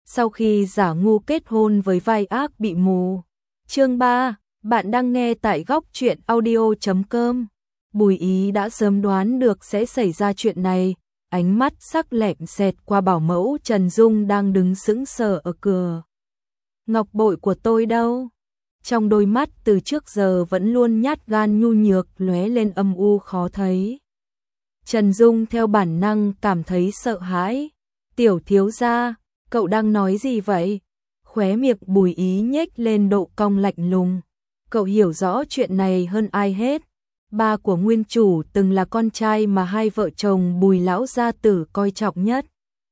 sau khi giả ngu kết hôn với vai ác bị mù. Chương 3, bạn đang nghe tại góc truyện audio.com. Bùi Ý đã sớm đoán được sẽ xảy ra chuyện này, ánh mắt sắc lẹm xẹt qua bảo mẫu Trần Dung đang đứng sững sờ ở cửa. Ngọc bội của tôi đâu? Trong đôi mắt từ trước giờ vẫn luôn nhát gan nhu nhược lóe lên âm u khó thấy. Trần Dung theo bản năng cảm thấy sợ hãi. Tiểu thiếu gia, cậu đang nói gì vậy? Khóe miệng Bùi Ý nhếch lên độ cong lạnh lùng. Cậu hiểu rõ chuyện này hơn ai hết. Ba của nguyên chủ từng là con trai mà hai vợ chồng Bùi lão gia tử coi trọng nhất.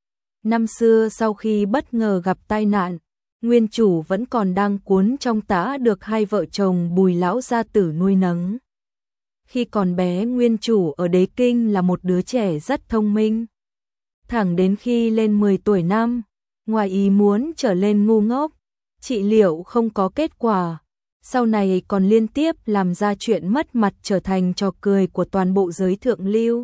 Năm xưa sau khi bất ngờ gặp tai nạn, nguyên chủ vẫn còn đang cuốn trong tã được hai vợ chồng Bùi lão gia tử nuôi nấng. Khi còn bé, nguyên chủ ở Đế Kinh là một đứa trẻ rất thông minh. Thẳng đến khi lên 10 tuổi năm, ngoài ý muốn trở lên ngu ngốc, trị liệu không có kết quả. Sau này còn liên tiếp làm ra chuyện mất mặt trở thành trò cười của toàn bộ giới thượng lưu.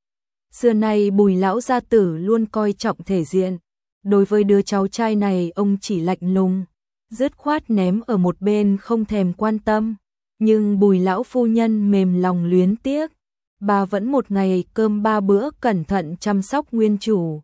Xưa nay Bùi lão gia tử luôn coi trọng thể diện. Đối với đứa cháu trai này ông chỉ lạnh lùng, dứt khoát ném ở một bên không thèm quan tâm. Nhưng Bùi lão phu nhân mềm lòng luyến tiếc. Bà vẫn một ngày cơm 3 bữa cẩn thận chăm sóc nguyên chủ.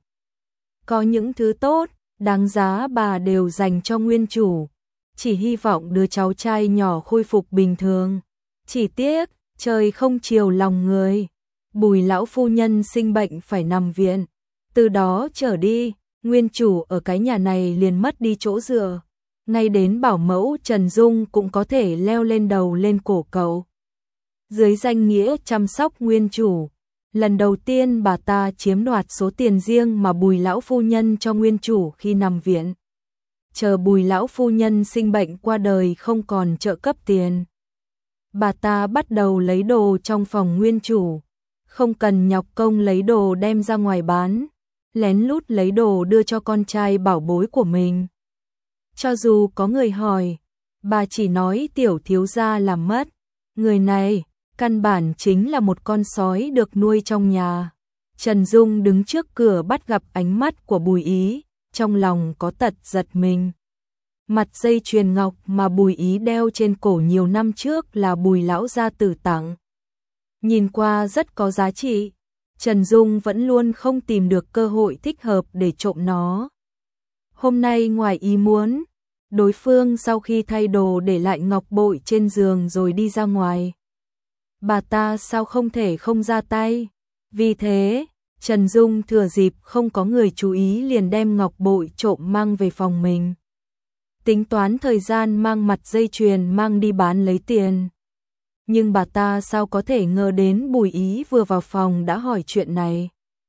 Có những thứ tốt, đáng giá bà đều dành cho nguyên chủ. Chỉ hy vọng đứa cháu trai nhỏ khôi phục bình thường. Chỉ tiếc, trời không chiều lòng người. Bùi lão phu nhân sinh bệnh phải nằm viện. Từ đó trở đi, nguyên chủ ở cái nhà này liền mất đi chỗ dựa. Ngay đến bảo mẫu Trần Dung cũng có thể leo lên đầu lên cổ cậu. Dưới danh nghĩa chăm sóc nguyên chủ, lần đầu tiên bà ta chiếm đoạt số tiền riêng mà Bùi lão phu nhân cho nguyên chủ khi nằm viện. Chờ Bùi lão phu nhân sinh bệnh qua đời không còn trợ cấp tiền, bà ta bắt đầu lấy đồ trong phòng nguyên chủ, không cần nhọc công lấy đồ đem ra ngoài bán, lén lút lấy đồ đưa cho con trai bảo bối của mình. Cho dù có người hỏi, bà chỉ nói tiểu thiếu gia làm mất. Người này, căn bản chính là một con sói được nuôi trong nhà. Trần Dung đứng trước cửa bắt gặp ánh mắt của Bùi Ý, trong lòng có tật giật mình. Mặt dây chuyền ngọc mà Bùi Ý đeo trên cổ nhiều năm trước là Bùi lão gia tử tặng. Nhìn qua rất có giá trị, Trần Dung vẫn luôn không tìm được cơ hội thích hợp để trộm nó. Hôm nay ngoài ý muốn, đối phương sau khi thay đồ để lại ngọc bội trên giường rồi đi ra ngoài. Bà ta sao không thể không ra tay? Vì thế, Trần Dung thừa dịp không có người chú ý liền đem ngọc bội trộm mang về phòng mình. Tính toán thời gian mang mặt dây chuyền mang đi bán lấy tiền. Nhưng bà ta sao có thể ngờ đến Bùi Ý vừa vào phòng đã hỏi chuyện này.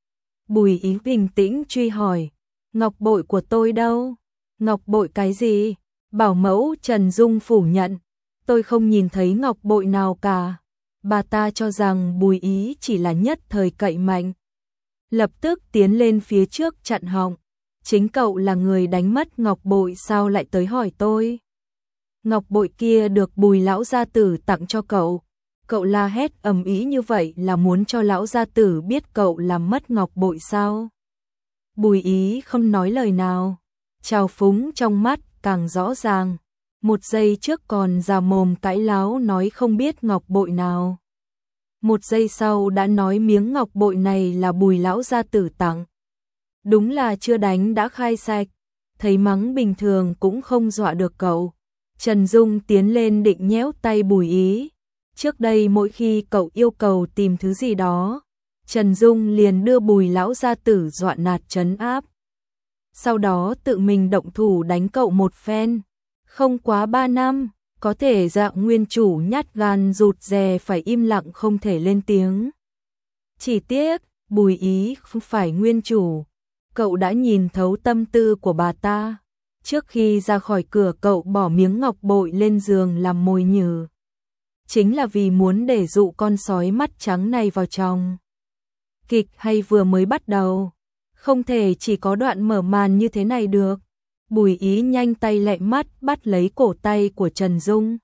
Bùi Ý bình tĩnh truy hỏi, ngọc bội của tôi đâu? Ngọc bội cái gì? Bảo mẫu Trần Dung phủ nhận, tôi không nhìn thấy ngọc bội nào cả. Bà ta cho rằng Bùi Ý chỉ là nhất thời cậy mạnh. Lập tức tiến lên phía trước chặn họng. Chính cậu là người đánh mất ngọc bội sao lại tới hỏi tôi? Ngọc bội kia được Bùi lão gia tử tặng cho cậu. Cậu la hét ầm ĩ như vậy là muốn cho lão gia tử biết cậu làm mất ngọc bội sao? Bùi Ý không nói lời nào. Trào phúng trong mắt càng rõ ràng. Một giây trước còn già mồm cãi láo nói không biết ngọc bội nào. Một giây sau đã nói miếng ngọc bội này là Bùi lão gia tử tặng. Đúng là chưa đánh đã khai sạch. Thấy mắng bình thường cũng không dọa được cậu. Trần Dung tiến lên định nhéo tay Bùi Ý. Trước đây mỗi khi cậu yêu cầu tìm thứ gì đó, Trần Dung liền đưa Bùi lão gia tử dọa nạt trấn áp. Sau đó tự mình động thủ đánh cậu một phen. Không quá 3 năm, có thể dạng nguyên chủ nhát gan rụt rè phải im lặng không thể lên tiếng. Chỉ tiếc, Bùi Ý không phải nguyên chủ. Cậu đã nhìn thấu tâm tư của bà ta. Trước khi ra khỏi cửa cậu bỏ miếng ngọc bội lên giường làm mồi nhử. Chính là vì muốn để dụ con sói mắt trắng này vào trong. Kịch hay vừa mới bắt đầu. Không thể chỉ có đoạn mở màn như thế này được. Bùi Ý nhanh tay lẹ mắt bắt lấy cổ tay của Trần Dung.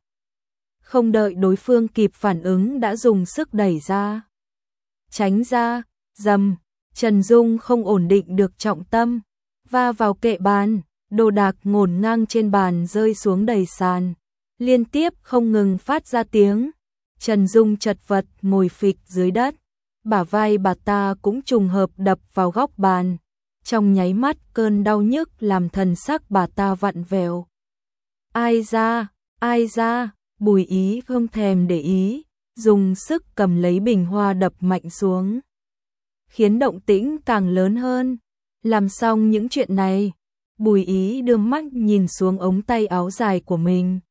Không đợi đối phương kịp phản ứng đã dùng sức đẩy ra. Tránh ra, dầm, Trần Dung không ổn định được trọng tâm, va vào kệ bàn, đồ đạc ngổn ngang trên bàn rơi xuống đầy sàn, liên tiếp không ngừng phát ra tiếng. Trần Dung chật vật ngồi phịch dưới đất, bả vai bà ta cũng trùng hợp đập vào góc bàn. Trong nháy mắt cơn đau nhức làm thần sắc bà ta vặn vẹo. Ai ra, Bùi Ý không thèm để ý, dùng sức cầm lấy bình hoa đập mạnh xuống, khiến động tĩnh càng lớn hơn. Làm xong những chuyện này, Bùi Ý đưa mắt nhìn xuống ống tay áo dài của mình,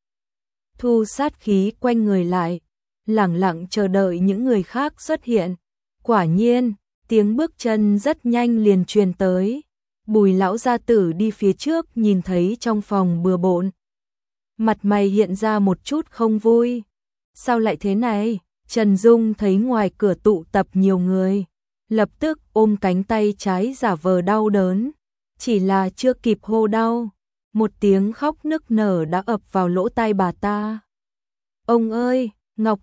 thu sát khí quanh người lại, lẳng lặng chờ đợi những người khác xuất hiện. Quả nhiên, tiếng bước chân rất nhanh liền truyền tới. Bùi lão gia tử đi phía trước nhìn thấy trong phòng bừa bộn, mặt mày hiện ra một chút không vui. Sao lại thế này? Trần Dung thấy ngoài cửa tụ tập nhiều người, lập tức ôm cánh tay trái giả vờ đau đớn. Chỉ là chưa kịp hô đau, một tiếng khóc nức nở đã ập vào lỗ tai bà ta. Ông ơi, Ngọc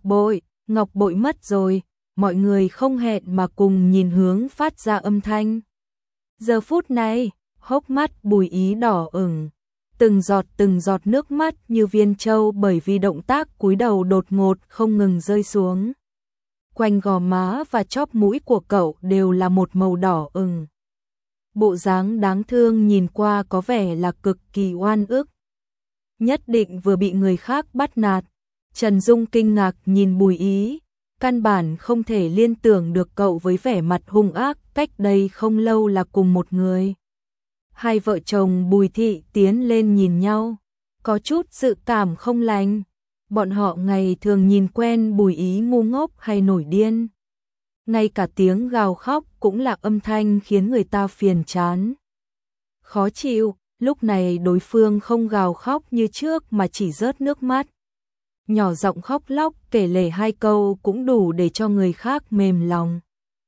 Bội mất rồi. Mọi người không hẹn mà cùng nhìn hướng phát ra âm thanh. Giờ phút này, hốc mắt Bùi Ý đỏ ửng, từng giọt nước mắt như viên châu bởi vì động tác cúi đầu đột ngột không ngừng rơi xuống. Quanh gò má và chóp mũi của cậu đều là một màu đỏ ửng. Bộ dáng đáng thương nhìn qua có vẻ là cực kỳ oan ức. Nhất định vừa bị người khác bắt nạt. Trần Dung kinh ngạc nhìn Bùi Ý, căn bản không thể liên tưởng được cậu với vẻ mặt hung ác cách đây không lâu là cùng một người. Hai vợ chồng Bùi Thị tiến lên nhìn nhau, có chút dự cảm không lành. Bọn họ ngày thường nhìn quen Bùi Ý ngu ngốc hay nổi điên. Ngay cả tiếng gào khóc cũng là âm thanh khiến người ta phiền chán, khó chịu. Lúc này đối phương không gào khóc như trước mà chỉ rớt nước mắt, nhỏ giọng khóc lóc kể lể hai câu cũng đủ để cho người khác mềm lòng.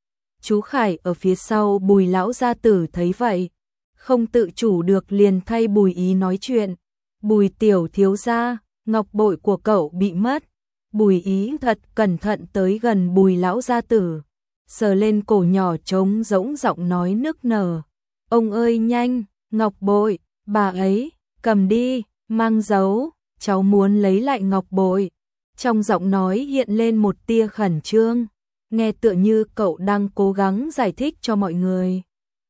Chú Khải ở phía sau Bùi lão gia tử thấy vậy, không tự chủ được liền thay Bùi Ý nói chuyện. Bùi tiểu thiếu gia, ngọc bội của cậu bị mất. Bùi Ý thật cẩn thận tới gần Bùi lão gia tử, sờ lên cổ nhỏ trống rỗng giọng nói nức nở. Ông ơi nhanh, ngọc bội, bà ấy, cầm đi, mang giấu. Cháu muốn lấy lại ngọc bội. Trong giọng nói hiện lên một tia khẩn trương, nghe tựa như cậu đang cố gắng giải thích cho mọi người.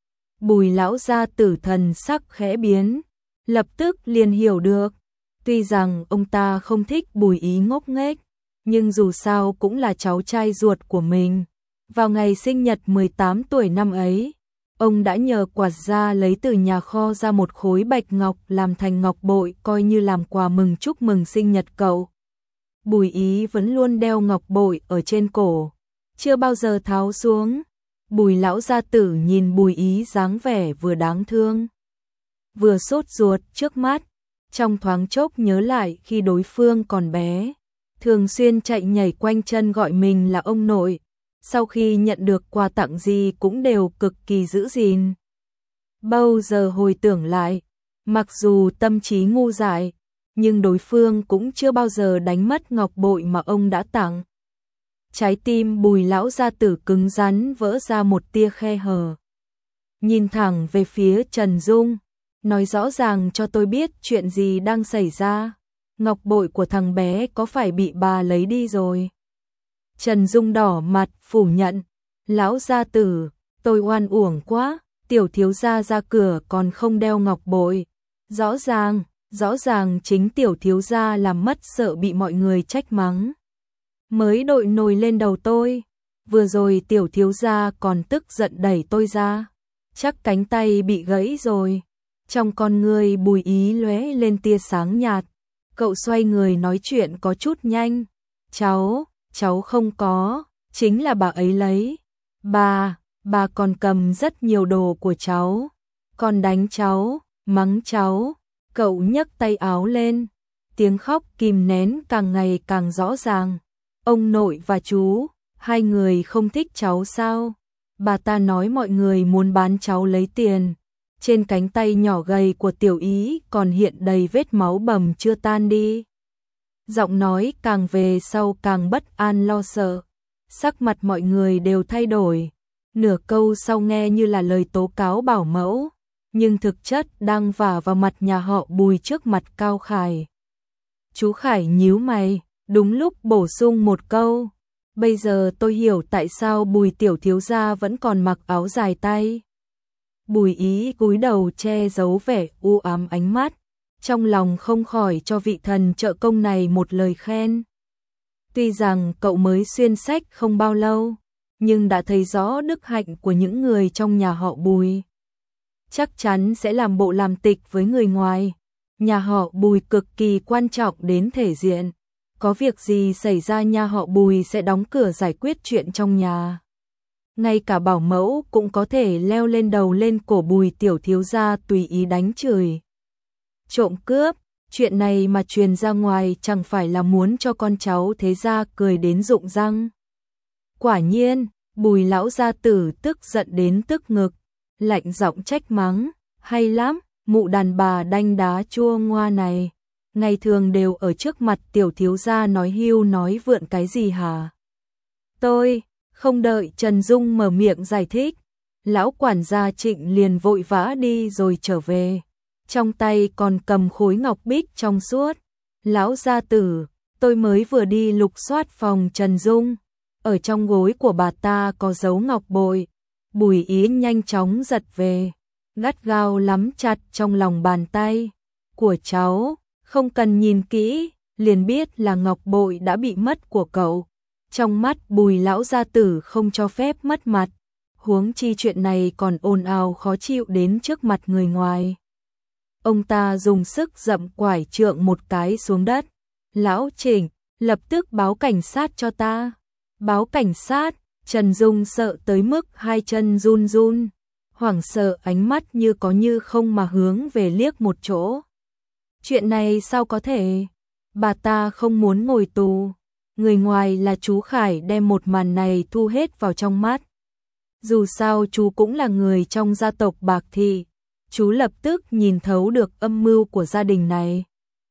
Bùi lão gia tử thần sắc khẽ biến, lập tức liền hiểu được. Tuy rằng ông ta không thích Bùi Ý ngốc nghếch, nhưng dù sao cũng là cháu trai ruột của mình. Vào ngày sinh nhật 18 tuổi năm ấy, ông đã nhờ quạt gia lấy từ nhà kho ra một khối bạch ngọc làm thành ngọc bội coi như làm quà mừng chúc mừng sinh nhật cậu. Bùi Ý vẫn luôn đeo ngọc bội ở trên cổ, chưa bao giờ tháo xuống. Bùi lão gia tử nhìn Bùi Ý dáng vẻ vừa đáng thương, vừa sốt ruột trước mắt, trong thoáng chốc nhớ lại khi đối phương còn bé, thường xuyên chạy nhảy quanh chân gọi mình là ông nội. Sau khi nhận được quà tặng gì cũng đều cực kỳ giữ gìn. Bao giờ hồi tưởng lại, mặc dù tâm trí ngu dại, nhưng đối phương cũng chưa bao giờ đánh mất ngọc bội mà ông đã tặng. Trái tim Bùi lão gia tử cứng rắn vỡ ra một tia khe hở. Nhìn thẳng về phía Trần Dung, nói rõ ràng cho tôi biết chuyện gì đang xảy ra. Ngọc bội của thằng bé có phải bị bà lấy đi rồi? Trần Dung đỏ mặt phủ nhận. Lão gia tử, tôi oan uổng quá, tiểu thiếu gia ra cửa còn không đeo ngọc bội. Rõ ràng chính tiểu thiếu gia làm mất sợ bị mọi người trách mắng, mới đội nồi lên đầu tôi. Vừa rồi tiểu thiếu gia còn tức giận đẩy tôi ra, chắc cánh tay bị gãy rồi. Trong con người Bùi Ý lóe lên tia sáng nhạt, cậu xoay người nói chuyện có chút nhanh. Cháu không có, chính là bà ấy lấy. Bà còn cầm rất nhiều đồ của cháu, còn đánh cháu, mắng cháu. Cậu nhấc tay áo lên, tiếng khóc kìm nén càng ngày càng rõ ràng. Ông nội và chú, hai người không thích cháu sao? Bà ta nói mọi người muốn bán cháu lấy tiền. Trên cánh tay nhỏ gầy của Tiểu Ý còn hiện đầy vết máu bầm chưa tan đi. Giọng nói càng về sau càng bất an lo sợ. Sắc mặt mọi người đều thay đổi. Nửa câu sau nghe như là lời tố cáo bảo mẫu. nhưng thực chất đang vả vào mặt nhà họ Bùi trước mặt Cao Khải. Chú Khải nhíu mày, đúng lúc bổ sung một câu. Bây giờ tôi hiểu tại sao Bùi tiểu thiếu gia vẫn còn mặc áo dài tay. Bùi Ý cúi đầu che giấu vẻ u ám ánh mắt, trong lòng không khỏi cho vị thần trợ công này một lời khen. Tuy rằng cậu mới xuyên sách không bao lâu, nhưng đã thấy rõ đức hạnh của những người trong nhà họ Bùi. Chắc chắn sẽ làm bộ làm tịch với người ngoài. Nhà họ Bùi cực kỳ quan trọng đến thể diện. Có việc gì xảy ra nhà họ Bùi sẽ đóng cửa giải quyết chuyện trong nhà. Ngay cả bảo mẫu cũng có thể leo lên đầu lên cổ Bùi tiểu thiếu gia tùy ý đánh chửi. Trộm cướp, chuyện này mà truyền ra ngoài chẳng phải là muốn cho con cháu thế gia cười đến rụng răng. Quả nhiên, Bùi lão gia tử tức giận đến tức ngực, lạnh giọng trách mắng, hay lắm, mụ đàn bà đanh đá chua ngoa này, ngày thường đều ở trước mặt tiểu thiếu gia nói hưu nói vượn cái gì hả? Tôi, không đợi Trần Dung mở miệng giải thích, lão quản gia Trịnh liền vội vã đi rồi trở về, trong tay còn cầm khối ngọc bích trong suốt. Lão gia tử, tôi mới vừa đi lục soát phòng Trần Dung, ở trong gối của bà ta có dấu ngọc bội. Bùi Ý nhanh chóng giật về, gắt gao nắm chặt trong lòng bàn tay của cháu, không cần nhìn kỹ, liền biết là ngọc bội đã bị mất của cậu. Trong mắt Bùi lão gia tử không cho phép mất mặt, huống chi chuyện này còn ồn ào khó chịu đến trước mặt người ngoài. Ông ta dùng sức dậm quải trượng một cái xuống đất. Lão Trịnh, lập tức báo cảnh sát cho ta. Báo cảnh sát. Trần Dung sợ tới mức hai chân run run, hoảng sợ ánh mắt như có như không mà hướng về liếc một chỗ. Chuyện này sao có thể? Bà ta không muốn ngồi tù. Người ngoài là chú Khải đem một màn này thu hết vào trong mắt. Dù sao chú cũng là người trong gia tộc Bạc Thị, chú lập tức nhìn thấu được âm mưu của gia đình này.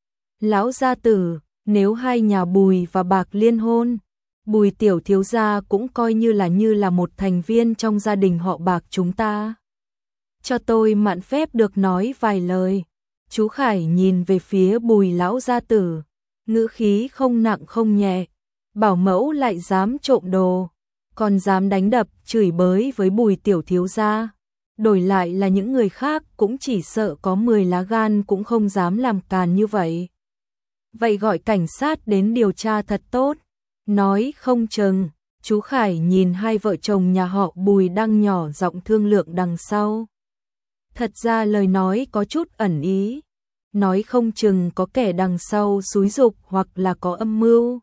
Lão gia tử, nếu hai nhà Bùi và Bạc liên hôn, Bùi tiểu thiếu gia cũng coi như là một thành viên trong gia đình họ Bạc chúng ta. Cho tôi mạn phép được nói vài lời. Chú Khải nhìn về phía Bùi lão gia tử, ngữ khí không nặng không nhẹ. Bảo mẫu lại dám trộm đồ, còn dám đánh đập chửi bới với Bùi tiểu thiếu gia. Đổi lại là những người khác cũng chỉ sợ có 10 lá gan cũng không dám làm càn như vậy. Vậy gọi cảnh sát đến điều tra thật tốt. Nói không chừng, chú Khải nhìn hai vợ chồng nhà họ Bùi đang nhỏ giọng thương lượng đằng sau. Thật ra lời nói có chút ẩn ý, nói không chừng có kẻ đằng sau xúi giục hoặc là có âm mưu.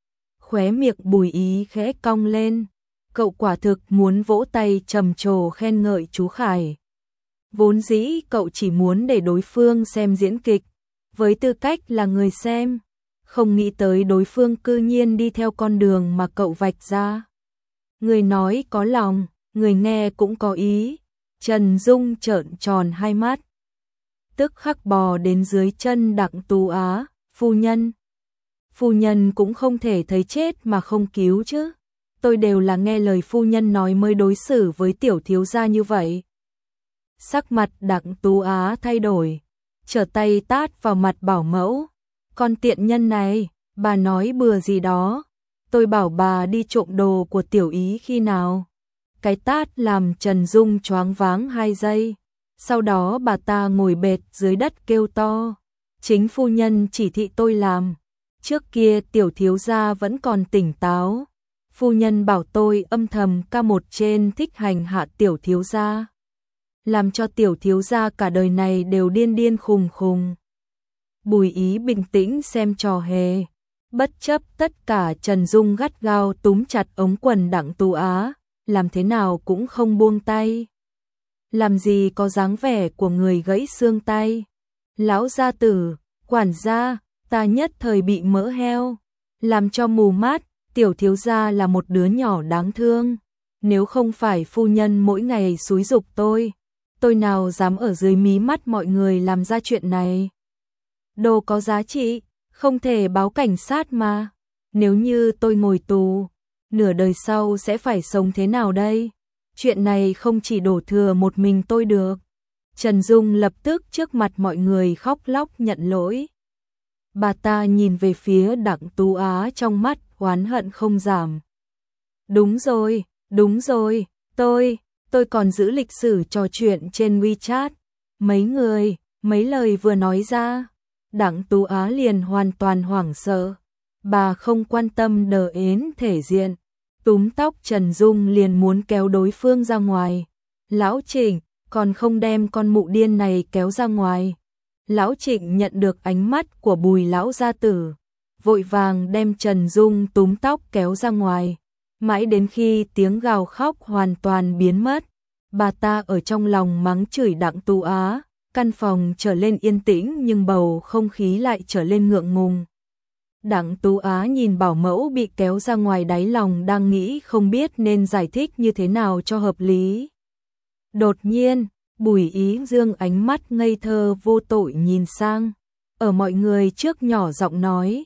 Khóe miệng Bùi Ý khẽ cong lên, cậu quả thực muốn vỗ tay trầm trồ khen ngợi chú Khải. Vốn dĩ cậu chỉ muốn để đối phương xem diễn kịch, với tư cách là người xem. Không nghĩ tới đối phương cư nhiên đi theo con đường mà cậu vạch ra. Người nói có lòng, người nghe cũng có ý. Trần Dung trợn tròn hai mắt, tức khắc bò đến dưới chân Đặng Tú Á. Phu nhân, phu nhân cũng không thể thấy chết mà không cứu chứ. Tôi đều là nghe lời phu nhân nói mới đối xử với tiểu thiếu gia như vậy. Sắc mặt Đặng Tú Á thay đổi, trở tay tát vào mặt bảo mẫu. Con tiện nhân này, bà nói bừa gì đó. Tôi bảo bà đi trộm đồ của tiểu Ý khi nào. Cái tát làm Trần Dung choáng váng 2 giây. Sau đó bà ta ngồi bệt dưới đất kêu to. Chính phu nhân chỉ thị tôi làm. Trước kia tiểu thiếu gia vẫn còn tỉnh táo. Phu nhân bảo tôi âm thầm ca một trên thích hành hạ tiểu thiếu gia. Làm cho tiểu thiếu gia cả đời này đều điên điên khùng khùng. Bùi Ý bình tĩnh xem trò hề. Bất chấp tất cả, Trần Dung gắt gao túm chặt ống quần Đặng Tú Á, làm thế nào cũng không buông tay. Làm gì có dáng vẻ của người gãy xương tay. Lão gia tử, quản gia, ta nhất thời bị mỡ heo, làm cho mù mắt. Tiểu thiếu gia là một đứa nhỏ đáng thương. Nếu không phải phu nhân mỗi ngày xúi giục tôi nào dám ở dưới mí mắt mọi người làm ra chuyện này. Đồ có giá trị, không thể báo cảnh sát mà. Nếu như tôi ngồi tù, nửa đời sau sẽ phải sống thế nào đây? Chuyện này không chỉ đổ thừa một mình tôi được. Trần Dung lập tức trước mặt mọi người khóc lóc nhận lỗi. Bà ta nhìn về phía Đặng Tú Á trong mắt oán hận không giảm. Đúng rồi, tôi còn giữ lịch sử trò chuyện trên WeChat. Mấy lời vừa nói ra, Đặng Tú Á liền hoàn toàn hoảng sợ. Bà không quan tâm đờ ến thể diện, túm tóc Trần Dung liền muốn kéo đối phương ra ngoài. Lão Trịnh, còn không đem con mụ điên này kéo ra ngoài. Lão Trịnh nhận được ánh mắt của Bùi lão gia tử, vội vàng đem Trần Dung túm tóc kéo ra ngoài. Mãi đến khi tiếng gào khóc hoàn toàn biến mất, bà ta ở trong lòng mắng chửi Đặng Tú Á, căn phòng trở lên yên tĩnh nhưng bầu không khí lại trở lên ngượng ngùng. Đặng Tú Á nhìn bảo mẫu bị kéo ra ngoài, đáy lòng đang nghĩ không biết nên giải thích như thế nào cho hợp lý. Đột nhiên, Bùi Ý Dương ánh mắt ngây thơ vô tội nhìn sang, ở mọi người trước nhỏ giọng nói,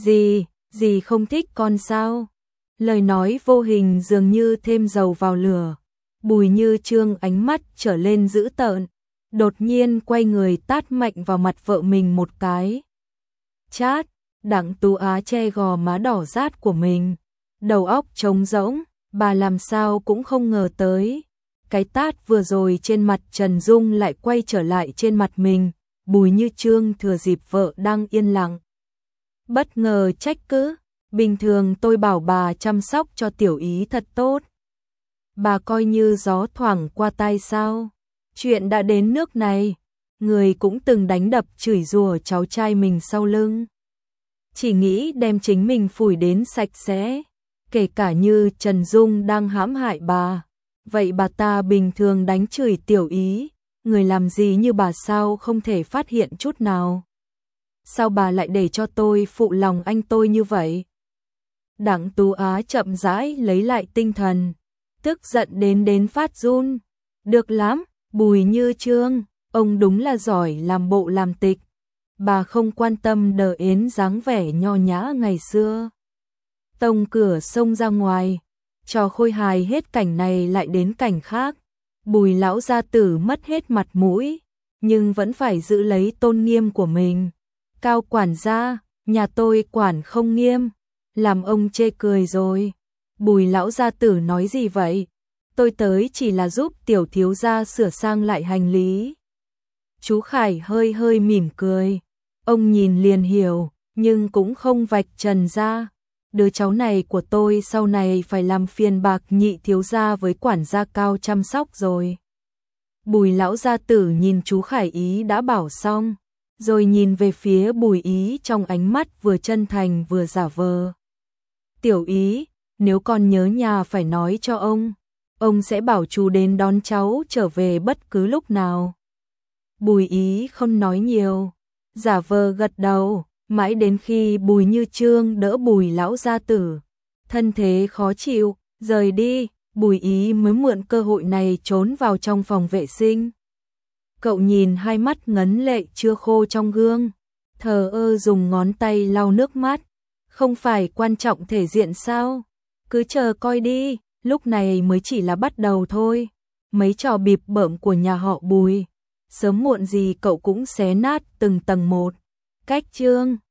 dì không thích con sao? Lời nói vô hình dường như thêm dầu vào lửa. Bùi Như Chương ánh mắt trở lên dữ tợn, đột nhiên quay người tát mạnh vào mặt vợ mình một cái. Chát, Đặng Tú Á che gò má đỏ rát của mình, đầu óc trống rỗng, bà làm sao cũng không ngờ tới. Cái tát vừa rồi trên mặt Trần Dung lại quay trở lại trên mặt mình. Bùi Như Chương thừa dịp vợ đang yên lặng, bất ngờ trách cứ, bình thường tôi bảo bà chăm sóc cho Tiểu Ý thật tốt. Bà coi như gió thoảng qua tai sao? Chuyện đã đến nước này, người cũng từng đánh đập chửi rủa cháu trai mình sau lưng. Chỉ nghĩ đem chính mình phủi đến sạch sẽ, kể cả như Trần Dung đang hãm hại bà. Vậy bà ta bình thường đánh chửi Tiểu Ý, người làm gì như bà sao không thể phát hiện chút nào? Sao bà lại để cho tôi phụ lòng anh tôi như vậy? Đặng Tú Á chậm rãi lấy lại tinh thần, tức giận đến phát run. Được lắm, Bùi Như Chương, ông đúng là giỏi làm bộ làm tịch. Bà không quan tâm đờ ến dáng vẻ nho nhã ngày xưa. Tông cửa xông ra ngoài, trò khôi hài hết cảnh này lại đến cảnh khác. Bùi lão gia tử mất hết mặt mũi, nhưng vẫn phải giữ lấy tôn nghiêm của mình. Cao quản gia, nhà tôi quản không nghiêm, làm ông chê cười rồi. Bùi lão gia tử nói gì vậy? Tôi tới chỉ là giúp tiểu thiếu gia sửa sang lại hành lý. Chú Khải hơi mỉm cười, ông nhìn liền hiểu, nhưng cũng không vạch trần ra. Đứa cháu này của tôi sau này phải làm phiền bạc nhị thiếu gia với quản gia Cao chăm sóc rồi. Bùi lão gia tử nhìn chú Khải Ý đã bảo xong, rồi nhìn về phía Bùi Ý trong ánh mắt vừa chân thành vừa giả vờ. Tiểu Ý, nếu con nhớ nhà phải nói cho ông sẽ bảo chú đến đón cháu trở về bất cứ lúc nào. Bùi Ý không nói nhiều, giả vờ gật đầu, mãi đến khi Bùi Như Chương đỡ Bùi lão gia tử, thân thế khó chịu, rời đi, Bùi Ý mới mượn cơ hội này trốn vào trong phòng vệ sinh. Cậu nhìn hai mắt ngấn lệ chưa khô trong gương, thờ ơ dùng ngón tay lau nước mắt. Không phải quan trọng thể diện sao? Cứ chờ coi đi, lúc này mới chỉ là bắt đầu thôi. Mấy trò bịp bợm của nhà họ Bùi, sớm muộn gì cậu cũng xé nát từng tầng một. Cách chương